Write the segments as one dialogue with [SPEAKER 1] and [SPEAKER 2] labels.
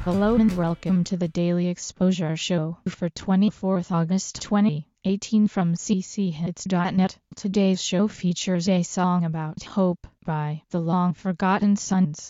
[SPEAKER 1] Hello and welcome to the Daily Exposure Show for 24th August 2018 from cchits.net. Today's show features a song about hope by The Long Forgotten Sons.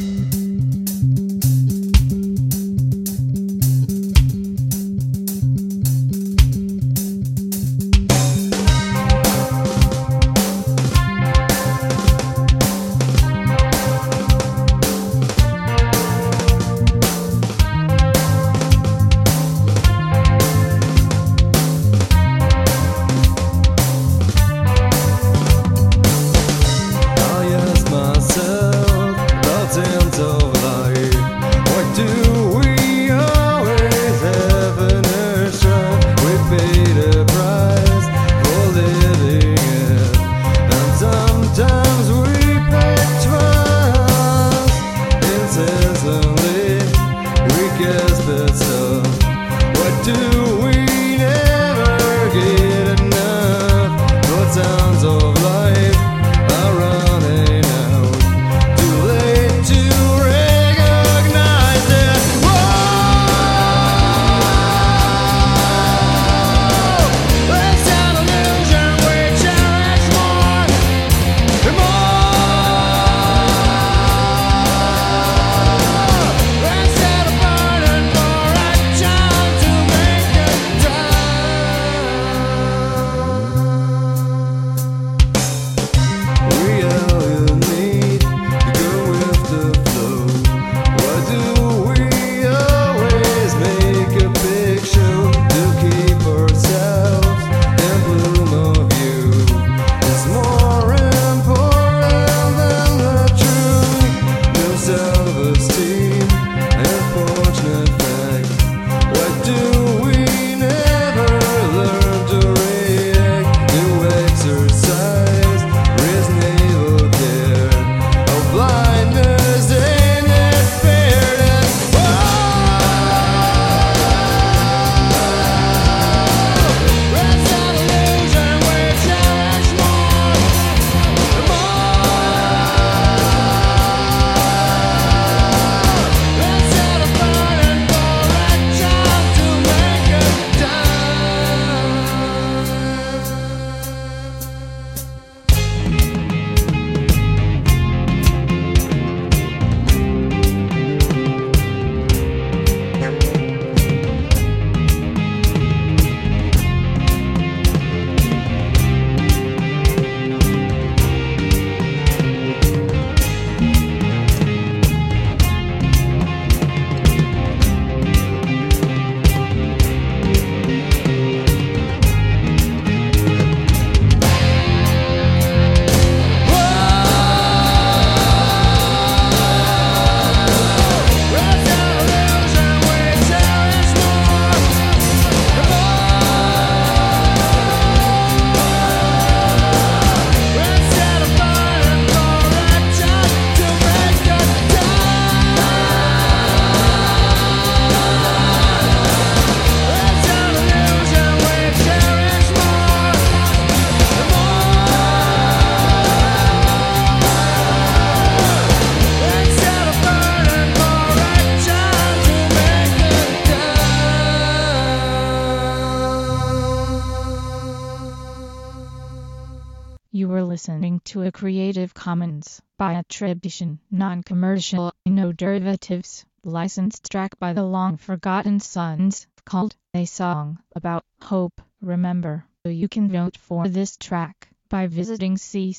[SPEAKER 1] You were listening to a Creative Commons by attribution, non-commercial, no derivatives, licensed track by The Long Forgotten Sons, called A Song About Hope. Remember, you can vote for this track by visiting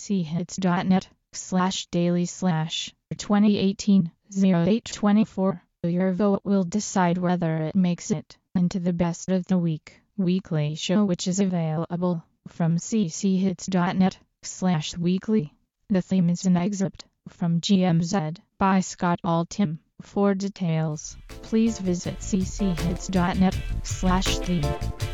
[SPEAKER 1] cchits.net/daily/2018-0824. Your vote will decide whether it makes it into the Best of the Week weekly show, which is available from cchits.net/weekly. The theme is an excerpt from GMZ by Scott Altham. For details, please visit cchits.net/theme.